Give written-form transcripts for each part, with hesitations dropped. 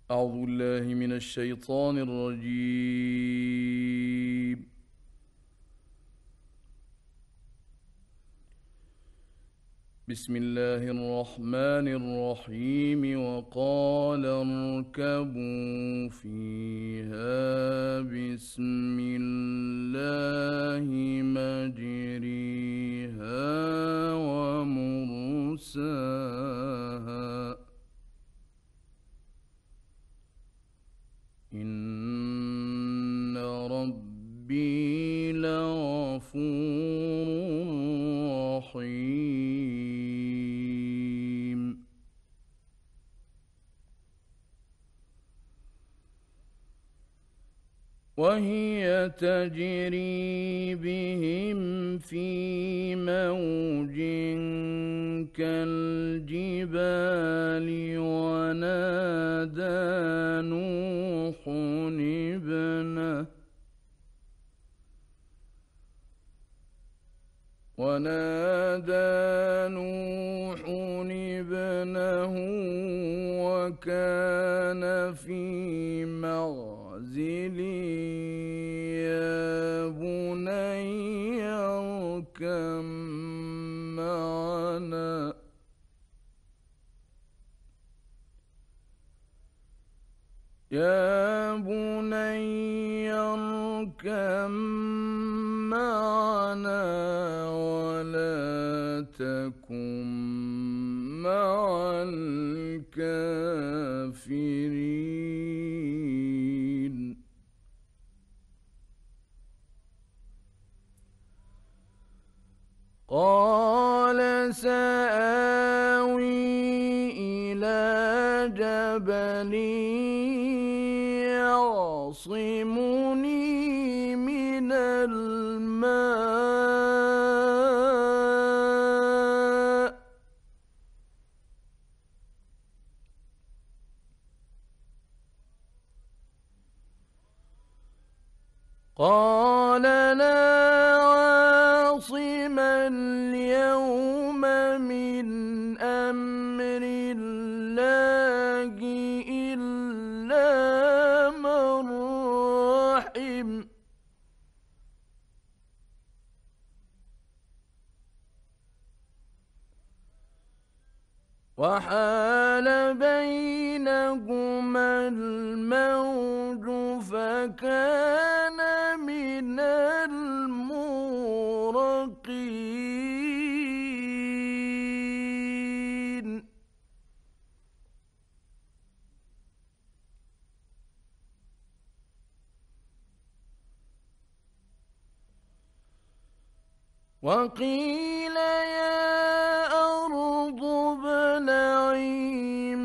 أعوذ بالله من الشيطان الرجيم. بسم الله الرحمن الرحيم. وقال اركبوا فيها بسم الله مجريها ومرساها إن ربي لغفور رحيم. وهي تجري بهم في موج كالجبال ونادى نوح ابنه وكان في معزل يا بني اركب معنا يا بني اركب معنا ولا تكن مع الكافرين. قال سآوي إلى جبل يعصمني من الماء قال لا عاصم اليوم من أمر الله إلا من رحم وحال بينهما الموج فكان من المغرقين. وقيل يا أرض ابلعي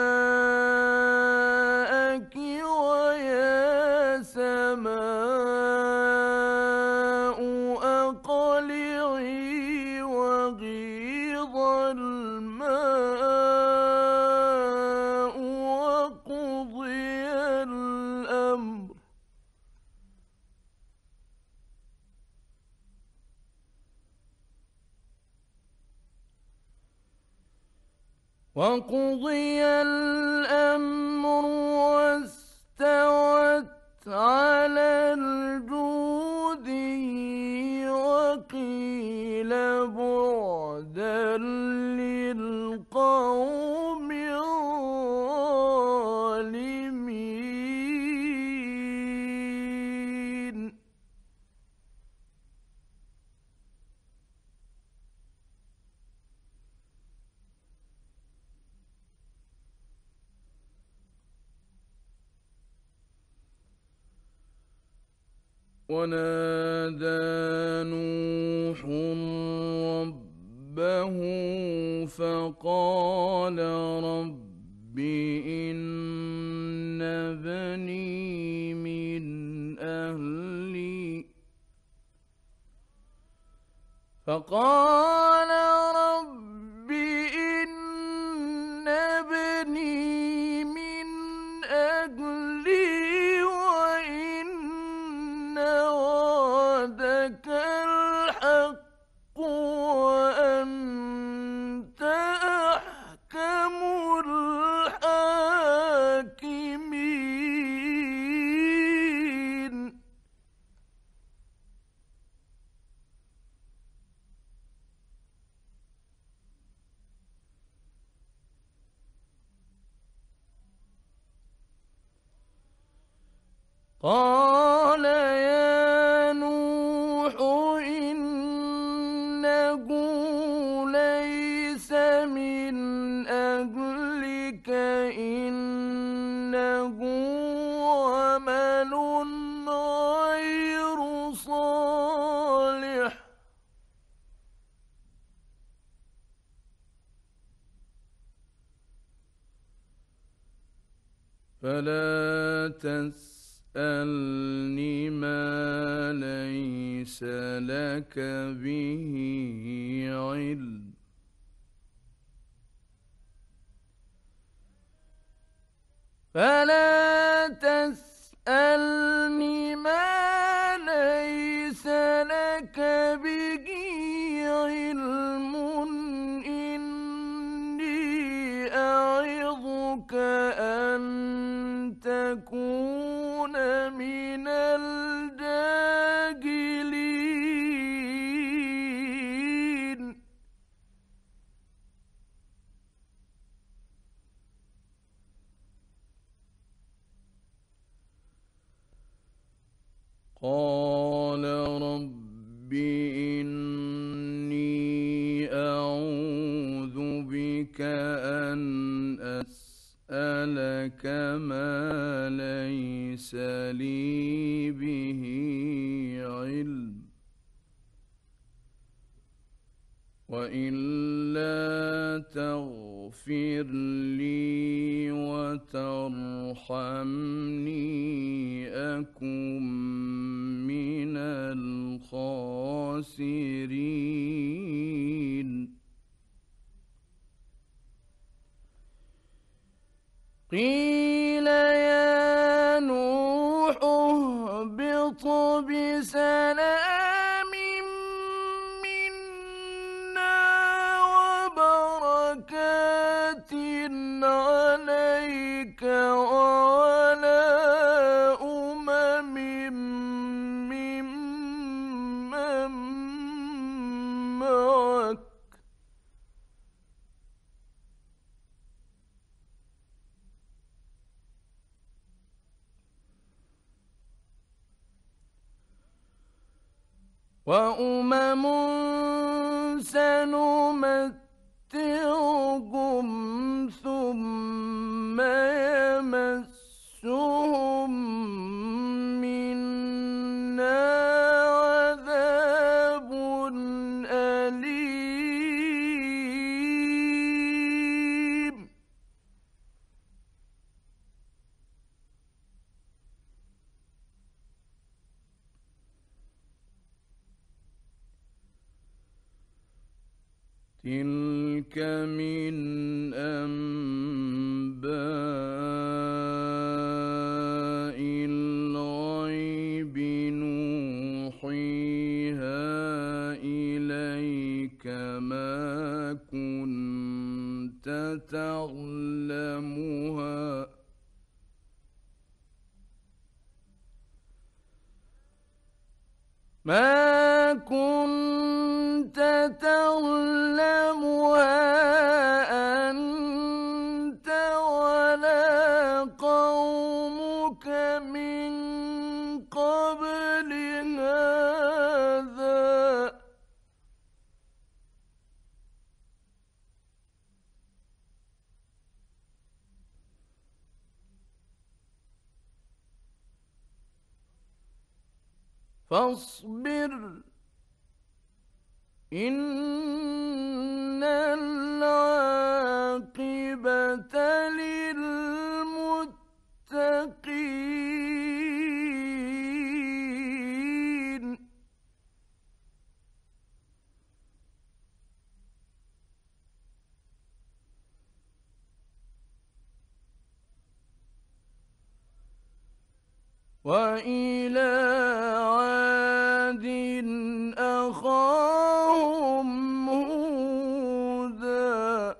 ماءك ويا سماء أقلعي وغيض الماء وقضي الأمر واستوت على الجودي وقيل بعدا للقوم الظالمين. ونادى نوح ربه فقال رب إن ابني من أهلي فقال رب إن ابني من أهلي وإن وعدك الحق وأنت أحكم الحاكمين. قال يا نوح إنه ليس من أهلك إنه عمل غير صالح فلا تسألني ما ليس لك به علم فلا تسألني ما ليس لك به علم إني أعظك أن تكون من الجاهلين قال رب إني أعوذ بك أن أسألك ما ليس لي به علم وإلا تغفر لي وترحمني أكن من الخاسرين قيل يا نوح اهبط بسلام منا وبركات عليك وعلى أمم ممن معك وأمم سنمتعهم ثم يمسهم منا عذاب أليم تلك من أنباء الغيب نوحيها إليك ما كنت تعلمها أنت ولا قومك من قبل هذا فاصبر إن العاقبة للمتقين وإلى عاد أخاهم هودا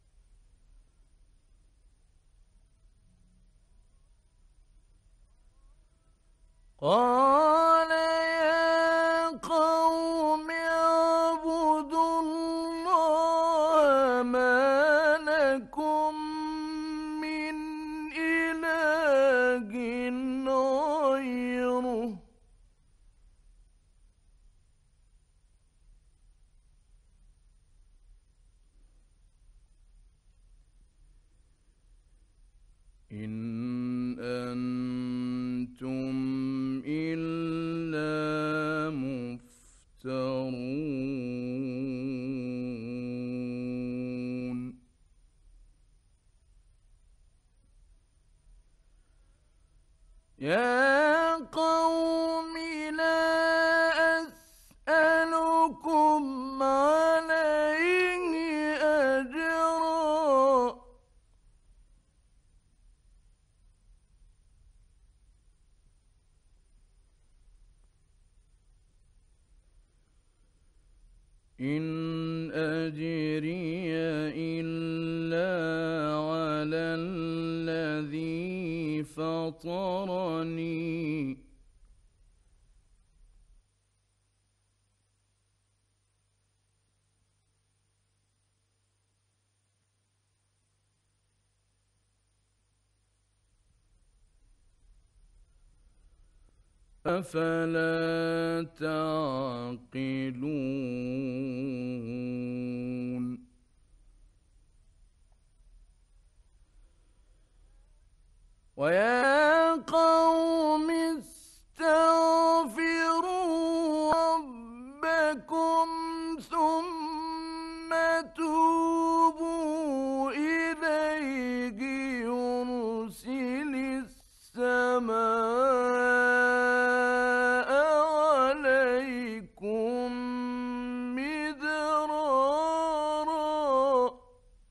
قال يا قوم اعبدوا الله ما لكم من إله غيره إن أنتم إلا مفترون يا قوم لا أسألكم عليه أجرا إن أجري إلا على الذي فطرني أفلا تعقلون ويا قوم استغفروا ربكم ثم توبوا إليه يرسل السماء عليكم مدرارا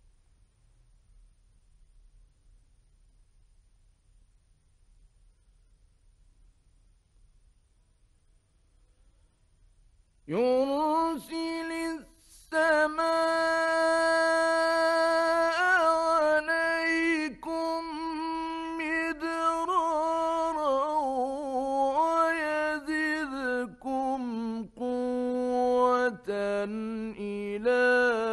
يرسل السماء عليكم مدرارا ويزدكم قوة إلى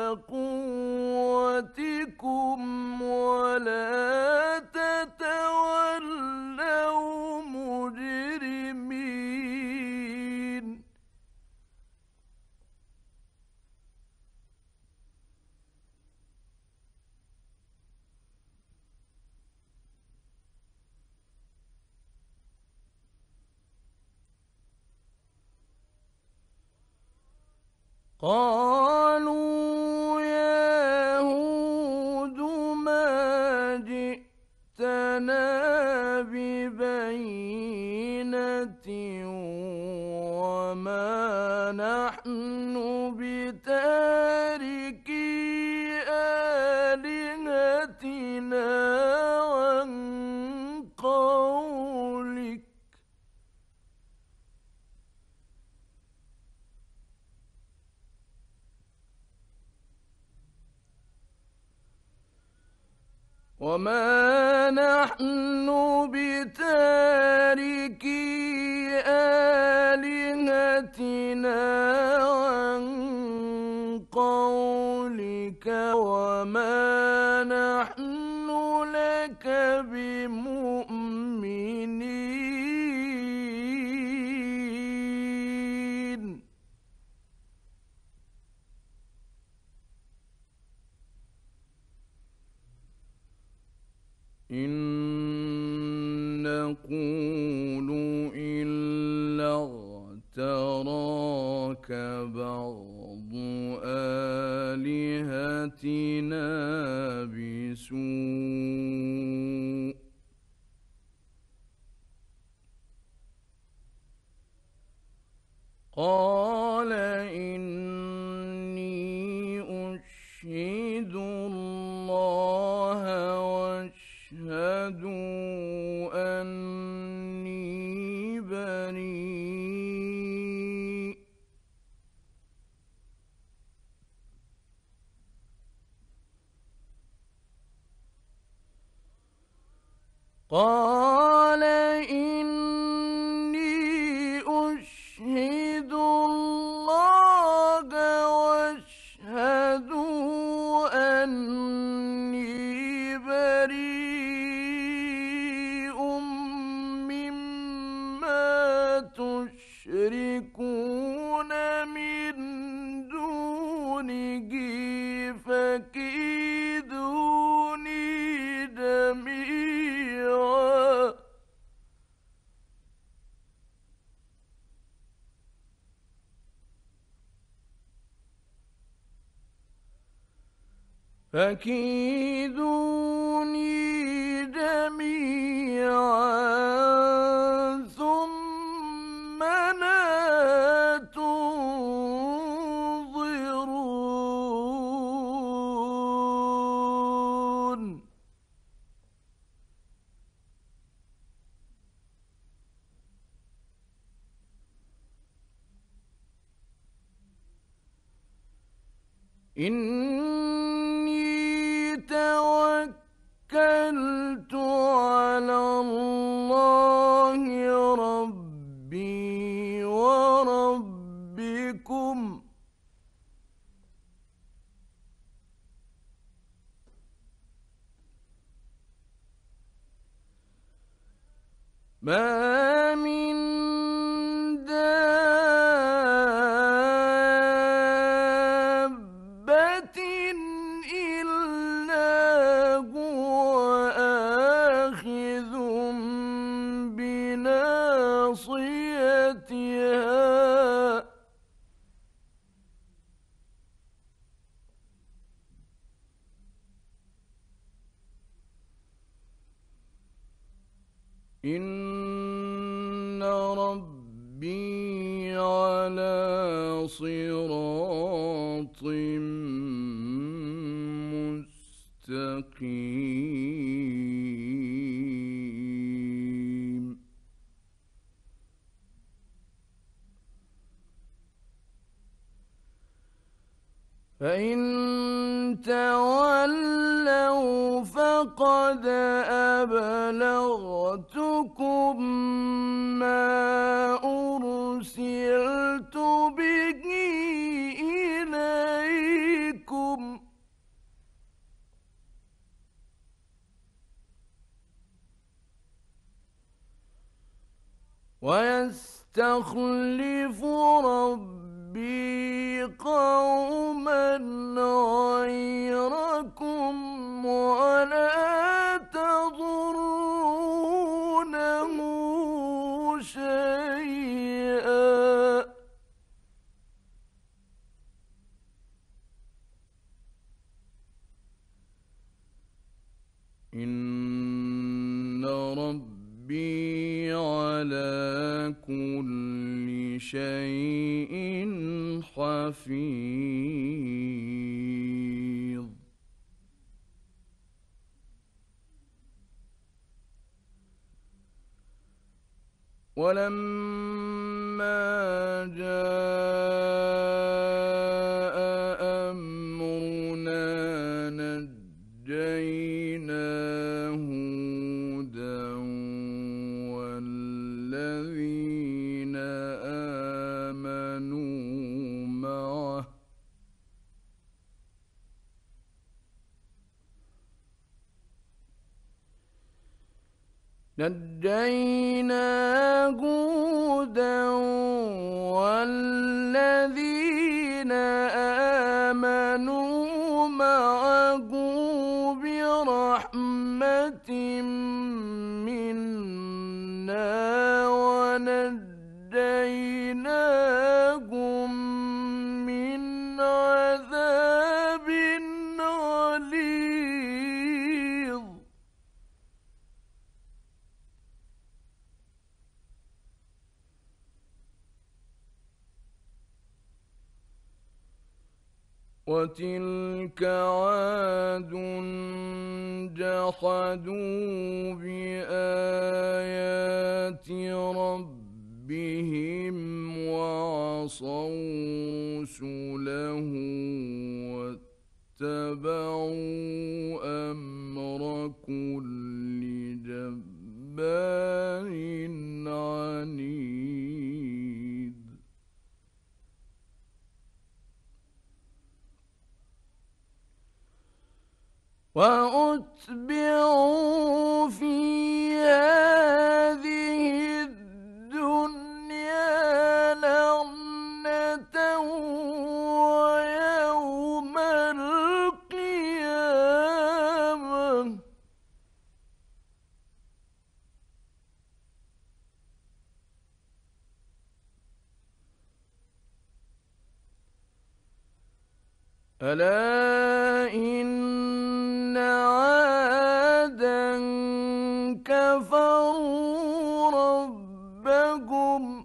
قوتكم ولا تتولوا مجرمين قالوا يا هود ما جئتنا ببينة وما نحن بتاركي آلهتنا عن قولك وما نحن بتاركي آلهتنا عن قولك وما نحن لك بمؤمنين إن نقول إلا اغتراك بعض آلهتنا بسوء قال إني أشهد الله واشهدوا أني بريء قال إني أشهد الله واشهدوا أني بريء مما تشركون من دونه فكيدوني جميعا فكيدوني جميعا ثم لا تنظرون إني توكلت على الله ربي وربكم ما من دابة إلا هو آخذ بناصيتها إن ربي على صراط مستقيم فإن تولوا فقد أبلغتكم ما أرسلت به إليكم ويستخلف ربي قوما غيركم ولا تضرونه شيئا إن ربي على كل شيء حفيظ ولما جاء أمرنا نجينا هودا والذين آمنوا معه والذين آمنوا معه برحمة منا ونجيناهم من عذاب غليظ وتلك عاد جحدوا بآيات ربهم وعصوا رسله واتبعوا أمر كل جبار عنيد وأتبعوا في هذه الدنيا لعنة ويوم القيامة ألا إن كفروا ربهم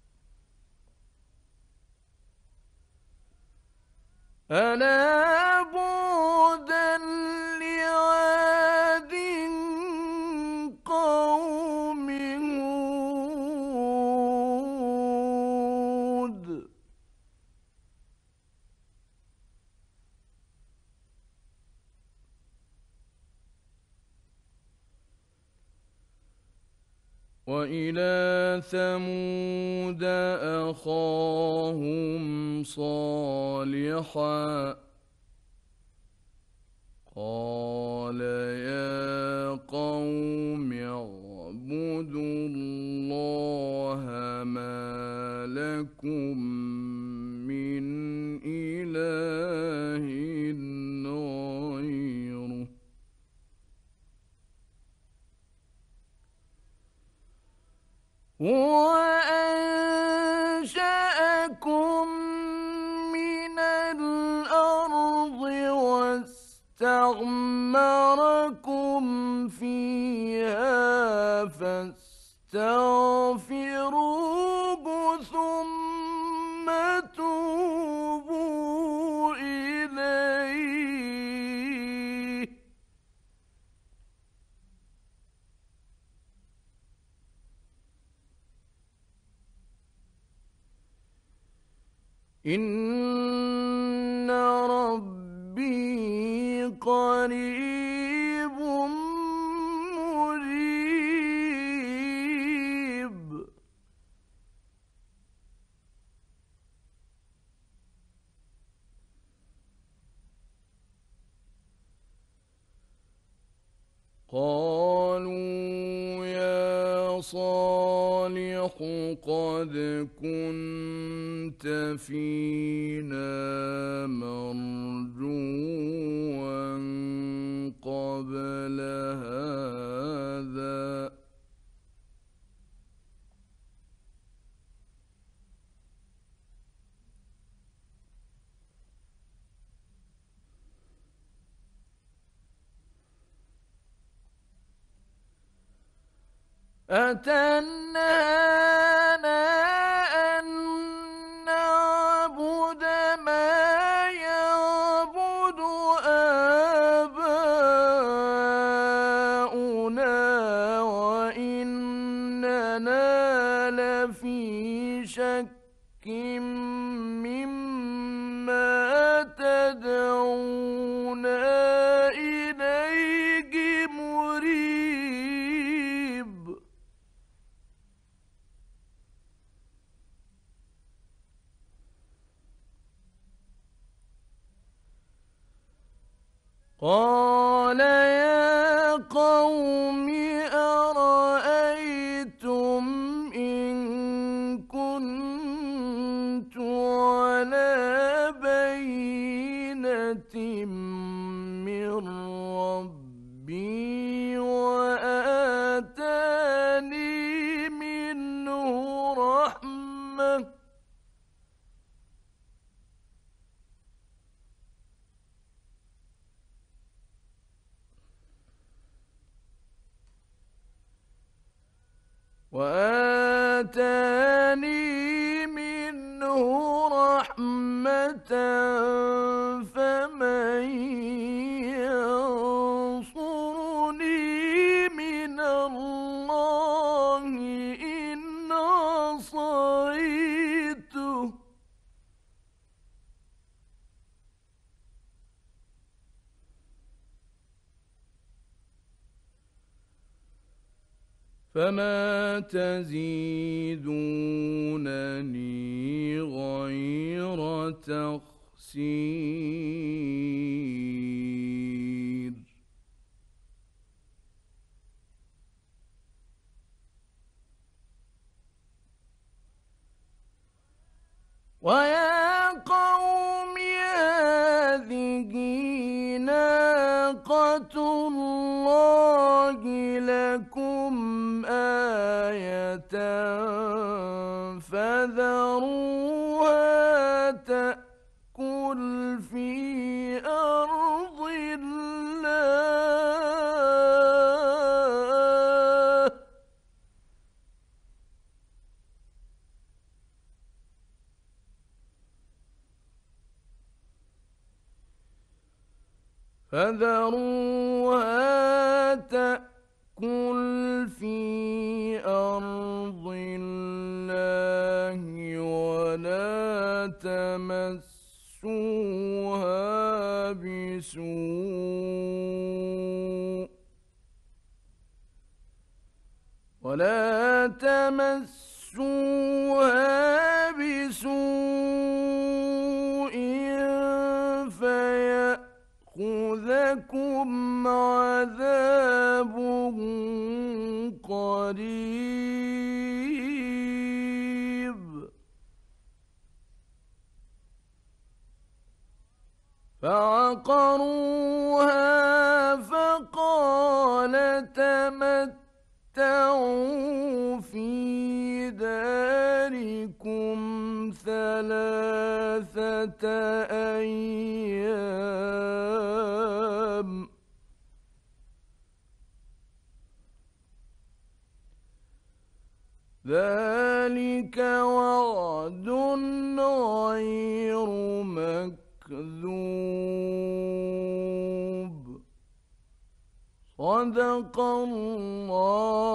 ألا بعدا لعاد قوم هود وإلى ثمود أخاهم صالحا قال يا قوم اعبدوا الله ما لكم من إله غيره هو أنشأكم من الأرض واستعمركم فيها فاستغفروه ثم توبوا إليه إن ربي قريب مريب قالوا يا صالح قد كنت فينا مرجوا قبل هذا أتنهانا أن نعبد ما يعبد آباؤنا وإننا لفي شك مما تدعونا إليه مريب قال يا قوم أرأيتم إن كنت على بينة من ربي وآتاني منه رحمة فمن ينصرني من الله إن عصيته فما تزيدونني غير تخسير ويا قوم هذه ناقة الله لكم آية فذروها تأكل في أرض الله فذروها تأكل في أرض الله ولا تمسوها بسوء فيأخذكم عذاب قريب فعقروها فقال تمتعوا في داركم 3 أيام ذلك وعد غير مكذوب صدق الله